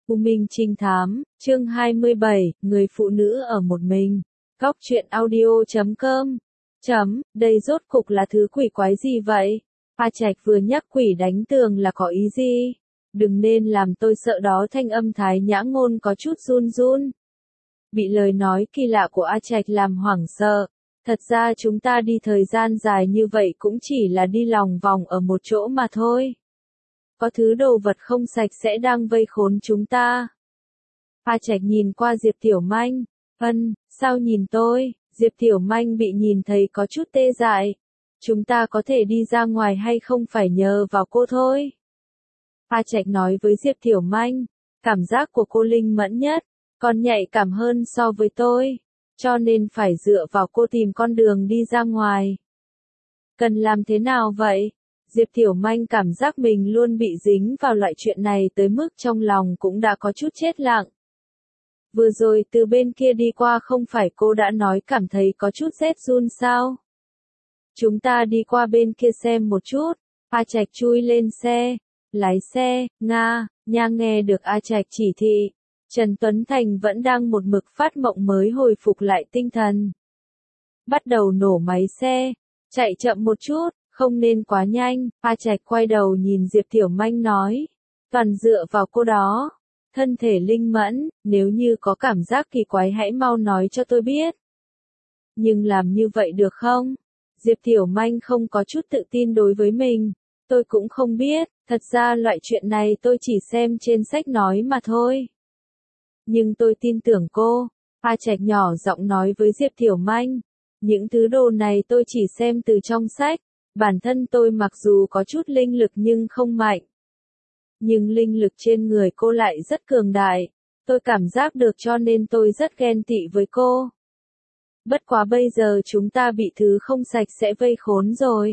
U Minh Trinh Thám, chương 27, người phụ nữ ở một mình. Góc truyện audio.com. Đây rốt cục là thứ quỷ quái gì vậy? A Trạch vừa nhắc quỷ đánh tường là có ý gì? Đừng nên làm tôi sợ đó, thanh âm Thái Nhã Ngôn có chút run run. Bị lời nói kỳ lạ của A Trạch làm hoảng sợ. Thật ra chúng ta đi thời gian dài như vậy cũng chỉ là đi lòng vòng ở một chỗ mà thôi. Có thứ đồ vật không sạch sẽ đang vây khốn chúng ta. A Trạch nhìn qua Diệp Tiểu Manh. Sao nhìn tôi? Diệp Tiểu Manh bị nhìn thấy có chút tê dại. Chúng ta có thể đi ra ngoài hay không phải nhờ vào cô thôi. A Trạch nói với Diệp Tiểu Manh. Cảm giác của cô linh mẫn nhất, còn nhạy cảm hơn so với tôi. Cho nên phải dựa vào cô tìm con đường đi ra ngoài. Cần làm thế nào vậy? Diệp Tiểu Manh cảm giác mình luôn bị dính vào loại chuyện này tới mức trong lòng cũng đã có chút chết lặng. Vừa rồi từ bên kia đi qua không phải cô đã nói cảm thấy có chút rét run sao? Chúng ta đi qua bên kia xem một chút. A Trạch chui lên xe. Lái xe, nha nghe được A Trạch chỉ thị. Trần Tuấn Thành vẫn đang một mực phát mộng mới hồi phục lại tinh thần. Bắt đầu nổ máy xe. Chạy chậm một chút. Không nên quá nhanh. A Trạch quay đầu nhìn Diệp Tiểu Manh nói. Toàn dựa vào cô đó. Thân thể linh mẫn, nếu như có cảm giác kỳ quái hãy mau nói cho tôi biết. Nhưng làm như vậy được không? Diệp Tiểu Manh không có chút tự tin đối với mình. Tôi cũng không biết, thật ra loại chuyện này tôi chỉ xem trên sách nói mà thôi. Nhưng tôi tin tưởng cô. A Trạch nhỏ giọng nói với Diệp Tiểu Manh. Những thứ đồ này tôi chỉ xem từ trong sách. Bản thân tôi mặc dù có chút linh lực nhưng không mạnh. Nhưng linh lực trên người cô lại rất cường đại. Tôi cảm giác được cho nên tôi rất ghen tị với cô. Bất quá bây giờ chúng ta bị thứ không sạch sẽ vây khốn rồi.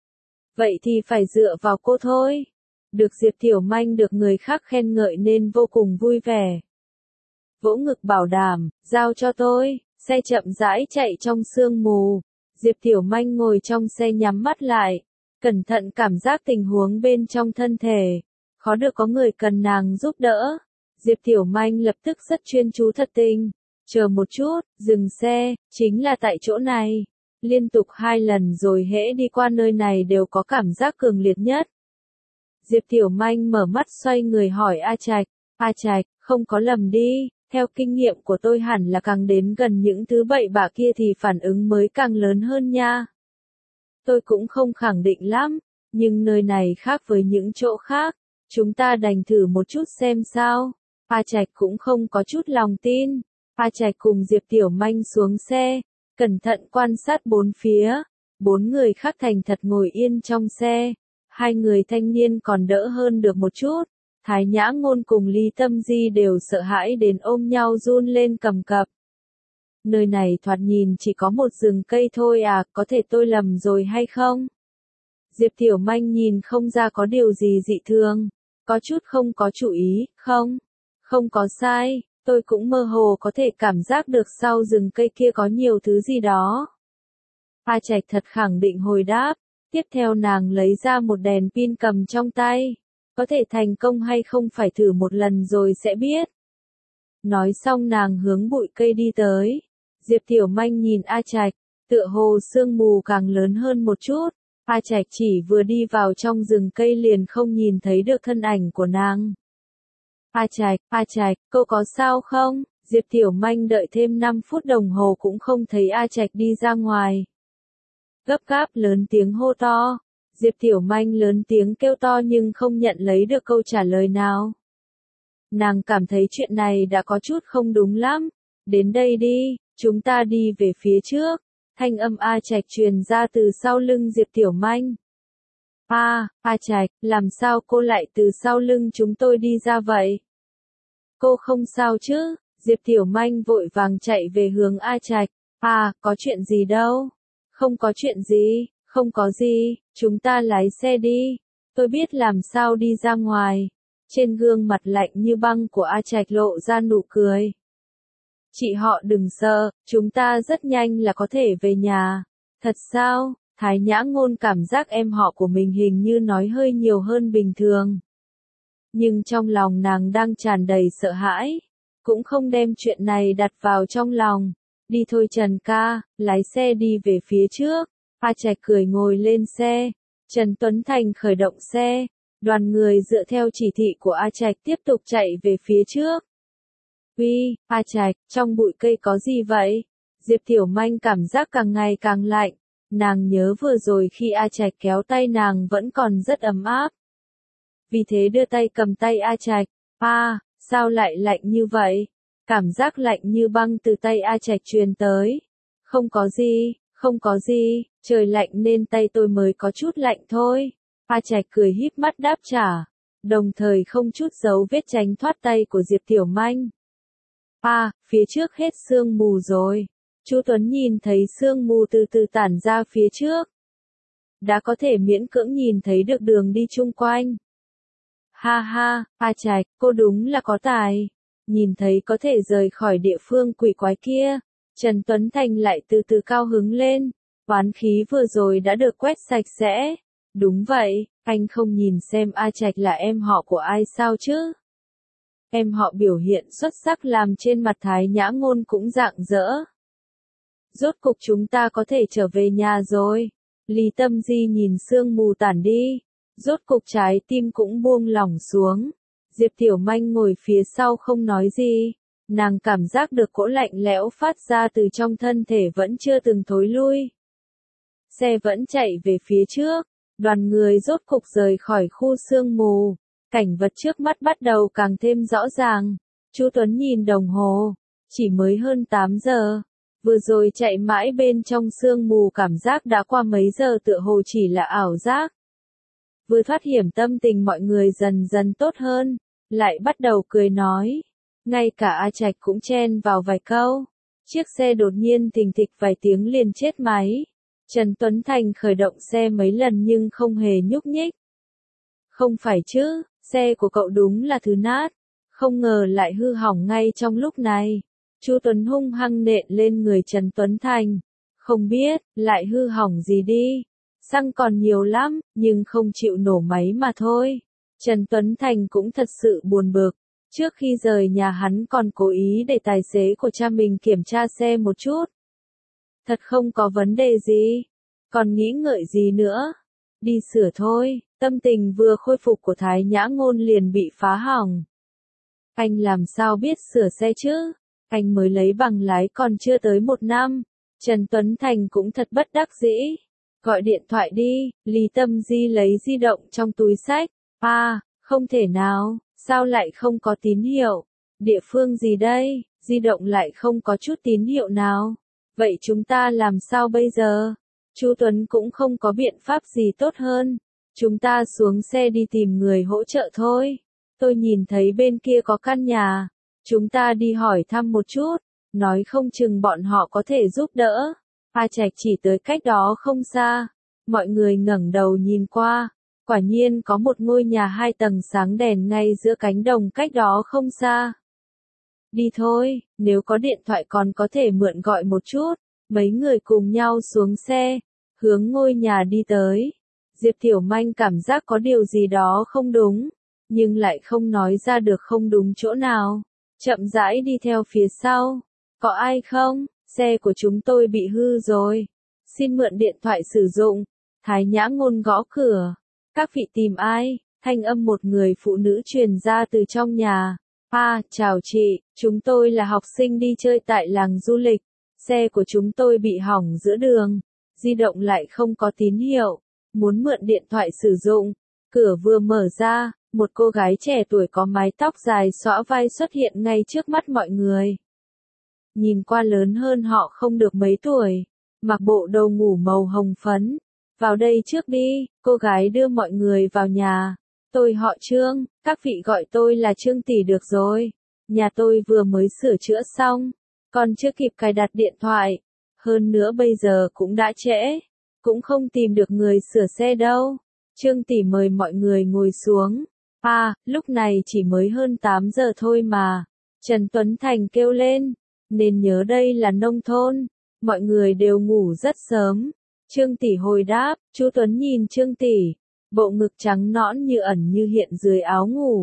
Vậy thì phải dựa vào cô thôi. Được Diệp Tiểu Manh được người khác khen ngợi nên vô cùng vui vẻ. Vỗ ngực bảo đảm, giao cho tôi. Xe chậm rãi chạy trong sương mù. Diệp Tiểu Manh ngồi trong xe nhắm mắt lại. Cẩn thận cảm giác tình huống bên trong thân thể. Khó được có người cần nàng giúp đỡ. Diệp Tiểu Manh lập tức rất chuyên chú thật tình. Chờ một chút, dừng xe, chính là tại chỗ này. Liên tục 2 lần rồi hễ đi qua nơi này đều có cảm giác cường liệt nhất. Diệp Tiểu Manh mở mắt xoay người hỏi A Trạch. A Trạch, không có lầm đi, theo kinh nghiệm của tôi hẳn là càng đến gần những thứ bậy bạ kia thì phản ứng mới càng lớn hơn nha. Tôi cũng không khẳng định lắm, nhưng nơi này khác với những chỗ khác. Chúng ta đành thử một chút xem sao. A Trạch cũng không có chút lòng tin. A Trạch cùng Diệp Tiểu Manh xuống xe, cẩn thận quan sát bốn phía. 4 người khác thành thật ngồi yên trong xe. 2 người thanh niên còn đỡ hơn được một chút. Thái Nhã Ngôn cùng Lý Tâm Di đều sợ hãi đến ôm nhau run lên cầm cập. Nơi này thoạt nhìn chỉ có một rừng cây thôi à, có thể tôi lầm rồi hay không? Diệp Tiểu Manh nhìn không ra có điều gì dị thường. Có chút không có chủ ý, không có sai, tôi cũng mơ hồ có thể cảm giác được sau rừng cây kia có nhiều thứ gì đó. A Trạch thật khẳng định hồi đáp, tiếp theo nàng lấy ra một đèn pin cầm trong tay. Có thể thành công hay không phải thử một lần rồi sẽ biết. Nói xong nàng hướng bụi cây đi tới. Diệp Tiểu Manh nhìn A Trạch, tựa hồ sương mù càng lớn hơn một chút. A Trạch chỉ vừa đi vào trong rừng cây liền không nhìn thấy được thân ảnh của nàng. A Trạch, cô có sao không? Diệp Tiểu Manh đợi thêm 5 phút đồng hồ cũng không thấy A Trạch đi ra ngoài. Gấp gáp lớn tiếng hô to. Diệp Tiểu Manh lớn tiếng kêu to nhưng không nhận lấy được câu trả lời nào. Nàng cảm thấy chuyện này đã có chút không đúng lắm. Đến đây đi, chúng ta đi về phía trước. Thanh âm A Trạch truyền ra từ sau lưng Diệp Tiểu Manh. A Trạch, làm sao cô lại từ sau lưng chúng tôi đi ra vậy? Cô không sao chứ? Diệp Tiểu Manh vội vàng chạy về hướng A Trạch. Có chuyện gì đâu? Không có chuyện gì, không có gì, chúng ta lái xe đi. Tôi biết làm sao đi ra ngoài. Trên gương mặt lạnh như băng của A Trạch lộ ra nụ cười. Chị họ đừng sợ, chúng ta rất nhanh là có thể về nhà. Thật sao? Thái Nhã Ngôn cảm giác em họ của mình hình như nói hơi nhiều hơn bình thường. nhưng trong lòng nàng đang tràn đầy sợ hãi, cũng không đem chuyện này đặt vào trong lòng. Đi thôi Trần ca, lái xe đi về phía trước. A Trạch cười ngồi lên xe, Trần Tuấn Thành khởi động xe, đoàn người dựa theo chỉ thị của A Trạch tiếp tục chạy về phía trước. Uy, A Trạch, trong bụi cây có gì vậy? Diệp Tiểu Manh cảm giác càng ngày càng lạnh, nàng nhớ vừa rồi khi A Trạch kéo tay nàng vẫn còn rất ấm áp. Vì thế đưa tay cầm tay A Trạch, sao lại lạnh như vậy? Cảm giác lạnh như băng từ tay A Trạch truyền tới. Không có gì, trời lạnh nên tay tôi mới có chút lạnh thôi. A Trạch cười híp mắt đáp trả, đồng thời không chút giấu vết tránh thoát tay của Diệp Tiểu Manh. Phía trước hết sương mù rồi. Chu Tuấn nhìn thấy sương mù từ từ tản ra phía trước. Đã có thể miễn cưỡng nhìn thấy được đường đi chung quanh. Ha ha, A Trạch, cô đúng là có tài. Nhìn thấy có thể rời khỏi địa phương quỷ quái kia, Trần Tuấn Thành lại từ từ cao hứng lên. Oán khí vừa rồi đã được quét sạch sẽ. Đúng vậy, anh không nhìn xem A Trạch là em họ của ai sao chứ? Em họ biểu hiện xuất sắc làm trên mặt Thái Nhã Ngôn cũng rạng rỡ. Rốt cục chúng ta có thể trở về nhà rồi. Lý Tâm Di nhìn sương mù tản đi, rốt cục trái tim cũng buông lỏng xuống. Diệp Tiểu Manh ngồi phía sau không nói gì, nàng cảm giác được cỗ lạnh lẽo phát ra từ trong thân thể vẫn chưa từng thối lui. Xe vẫn chạy về phía trước, đoàn người rốt cục rời khỏi khu sương mù, cảnh vật trước mắt bắt đầu càng thêm rõ ràng. Chu Tuấn nhìn đồng hồ, chỉ mới hơn 8 giờ. Vừa rồi chạy mãi bên trong sương mù cảm giác đã qua mấy giờ tựa hồ chỉ là ảo giác. Vừa thoát hiểm tâm tình mọi người dần dần tốt hơn, lại bắt đầu cười nói. Ngay cả A Trạch cũng chen vào vài câu. Chiếc xe đột nhiên thình thịch vài tiếng liền chết máy. Trần Tuấn Thành khởi động xe mấy lần nhưng không hề nhúc nhích. Không phải chứ, xe của cậu đúng là thứ nát. Không ngờ lại hư hỏng ngay trong lúc này. Chu Tuấn hung hăng nện lên người Trần Tuấn Thành. Không biết, lại hư hỏng gì đi. Xăng còn nhiều lắm, nhưng không chịu nổ máy mà thôi. Trần Tuấn Thành cũng thật sự buồn bực. Trước khi rời nhà hắn còn cố ý để tài xế của cha mình kiểm tra xe một chút. Thật không có vấn đề gì. Còn nghĩ ngợi gì nữa. Đi sửa thôi. Tâm tình vừa khôi phục của Thái Nhã Ngôn liền bị phá hỏng. Anh làm sao biết sửa xe chứ? Anh mới lấy bằng lái còn chưa tới 1 năm. Trần Tuấn Thành cũng thật bất đắc dĩ. Gọi điện thoại đi. Lý Tâm Di lấy di động trong túi xách. Không thể nào. Sao lại không có tín hiệu? Địa phương gì đây? Di động lại không có chút tín hiệu nào. Vậy chúng ta làm sao bây giờ? Chu Tuấn cũng không có biện pháp gì tốt hơn. Chúng ta xuống xe đi tìm người hỗ trợ thôi. Tôi nhìn thấy bên kia có căn nhà. Chúng ta đi hỏi thăm một chút. Nói không chừng bọn họ có thể giúp đỡ. A Trạch chỉ tới cách đó không xa. Mọi người ngẩng đầu nhìn qua. Quả nhiên có một ngôi nhà 2 tầng sáng đèn ngay giữa cánh đồng cách đó không xa. Đi thôi, nếu có điện thoại còn có thể mượn gọi một chút. Mấy người cùng nhau xuống xe, hướng ngôi nhà đi tới. Diệp Tiểu Manh cảm giác có điều gì đó không đúng, nhưng lại không nói ra được không đúng chỗ nào. Chậm rãi đi theo phía sau. Có ai không? Xe của chúng tôi bị hư rồi. Xin mượn điện thoại sử dụng. Thái Nhã Ngôn gõ cửa. Các vị tìm ai? Thanh âm một người phụ nữ truyền ra từ trong nhà. Chào chị, chúng tôi là học sinh đi chơi tại làng du lịch. Xe của chúng tôi bị hỏng giữa đường. Di động lại không có tín hiệu. Muốn mượn điện thoại sử dụng. Cửa vừa mở ra, một cô gái trẻ tuổi có mái tóc dài xõa vai xuất hiện ngay trước mắt mọi người. Nhìn qua lớn hơn họ không được mấy tuổi. Mặc bộ đồ ngủ màu hồng phấn. Vào đây trước đi, cô gái đưa mọi người vào nhà. Tôi họ Trương, các vị gọi tôi là Trương tỷ được rồi. Nhà tôi vừa mới sửa chữa xong, còn chưa kịp cài đặt điện thoại. Hơn nữa bây giờ cũng đã trễ, cũng không tìm được người sửa xe đâu. Trương tỷ mời mọi người ngồi xuống. Lúc này chỉ mới hơn 8 giờ thôi mà. Trần Tuấn Thành kêu lên, nên nhớ đây là nông thôn, mọi người đều ngủ rất sớm. Trương tỷ hồi đáp, Chu Tuấn nhìn Trương tỷ, bộ ngực trắng nõn như ẩn như hiện dưới áo ngủ,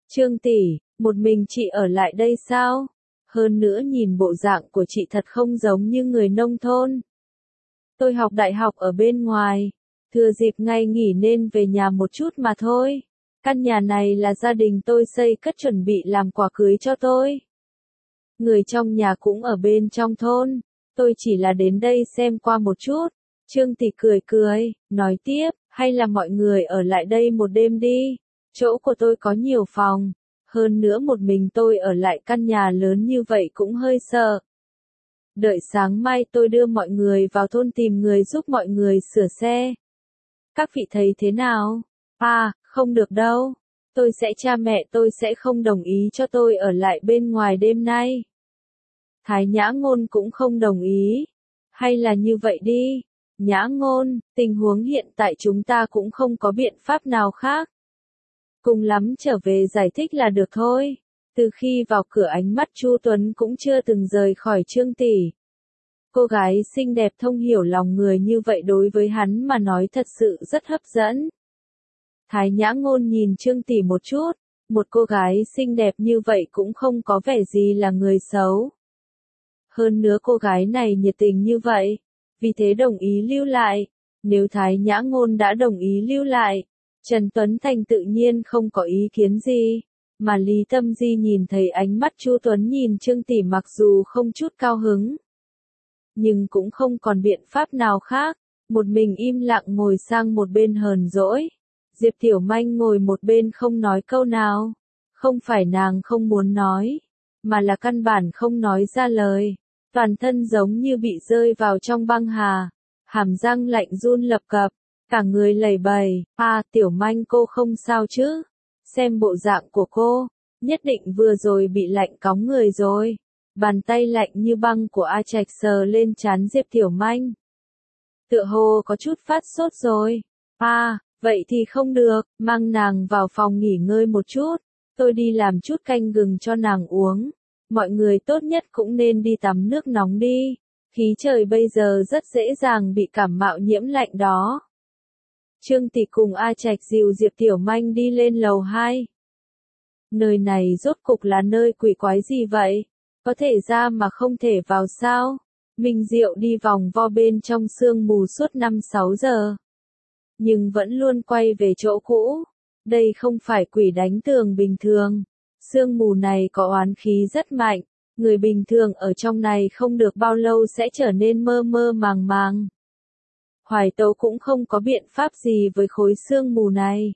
Trương tỷ, một mình chị ở lại đây sao? Hơn nữa nhìn bộ dạng của chị thật không giống như người nông thôn. Tôi học đại học ở bên ngoài, thừa dịp ngày nghỉ nên về nhà một chút mà thôi. Căn nhà này là gia đình tôi xây cất chuẩn bị làm quà cưới cho tôi. Người trong nhà cũng ở bên trong thôn, tôi chỉ là đến đây xem qua một chút. Trương tỷ cười cười, nói tiếp, hay là mọi người ở lại đây một đêm đi. Chỗ của tôi có nhiều phòng, hơn nữa một mình tôi ở lại căn nhà lớn như vậy cũng hơi sợ. Đợi sáng mai tôi đưa mọi người vào thôn tìm người giúp mọi người sửa xe. Các vị thấy thế nào? À, không được đâu. Cha mẹ tôi sẽ không đồng ý cho tôi ở lại bên ngoài đêm nay. Thái Nhã Ngôn cũng không đồng ý. Hay là như vậy đi. Nhã Ngôn, tình huống hiện tại chúng ta cũng không có biện pháp nào khác. Cùng lắm trở về giải thích là được thôi. Từ khi vào cửa ánh mắt Chu Tuấn cũng chưa từng rời khỏi Trương tỷ. Cô gái xinh đẹp thông hiểu lòng người như vậy đối với hắn mà nói thật sự rất hấp dẫn. Thái Nhã Ngôn nhìn Trương tỷ một chút, một cô gái xinh đẹp như vậy cũng không có vẻ gì là người xấu. Hơn nữa cô gái này nhiệt tình như vậy, vì thế đồng ý lưu lại. Nếu Thái Nhã Ngôn đã đồng ý lưu lại, Trần Tuấn Thành tự nhiên không có ý kiến gì. Mà Lý Tâm Di nhìn thấy ánh mắt Chu Tuấn nhìn Trương tỷ mặc dù không chút cao hứng, nhưng cũng không còn biện pháp nào khác, một mình im lặng ngồi sang một bên hờn dỗi. Diệp Tiểu Manh ngồi một bên không nói câu nào. Không phải nàng không muốn nói, mà là căn bản không nói ra lời. Toàn thân giống như bị rơi vào trong băng hà, hàm răng lạnh run lập cập, cả người lầy bầy. À, Tiểu Manh cô không sao chứ? Xem bộ dạng của cô, nhất định vừa rồi bị lạnh cóng người rồi. Bàn tay lạnh như băng của A Trạch sờ lên trán Diệp Tiểu Manh. Tựa hồ có chút phát sốt rồi. À, vậy thì không được, mang nàng vào phòng nghỉ ngơi một chút. Tôi đi làm chút canh gừng cho nàng uống. Mọi người tốt nhất cũng nên đi tắm nước nóng đi. Khí trời bây giờ rất dễ dàng bị cảm mạo nhiễm lạnh đó. Trương tỷ cùng A Trạch dìu Diệp Tiểu Manh đi lên lầu 2. Nơi này rốt cục là nơi quỷ quái gì vậy? Có thể ra mà không thể vào sao? Minh Diệu đi vòng vo bên trong sương mù suốt 5-6 giờ. Nhưng vẫn luôn quay về chỗ cũ. Đây không phải quỷ đánh tường bình thường. Sương mù này có oán khí rất mạnh. Người bình thường ở trong này không được bao lâu sẽ trở nên mơ mơ màng màng. Hoài Tấu cũng không có biện pháp gì với khối sương mù này.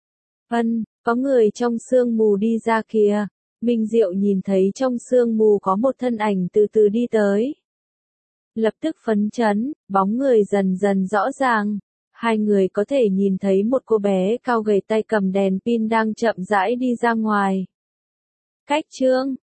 Có người trong sương mù đi ra kìa. Minh Diệu nhìn thấy trong sương mù có một thân ảnh từ từ đi tới. Lập tức phấn chấn, bóng người dần dần rõ ràng. Hai người có thể nhìn thấy một cô bé cao gầy tay cầm đèn pin đang chậm rãi đi ra ngoài. Cách Trương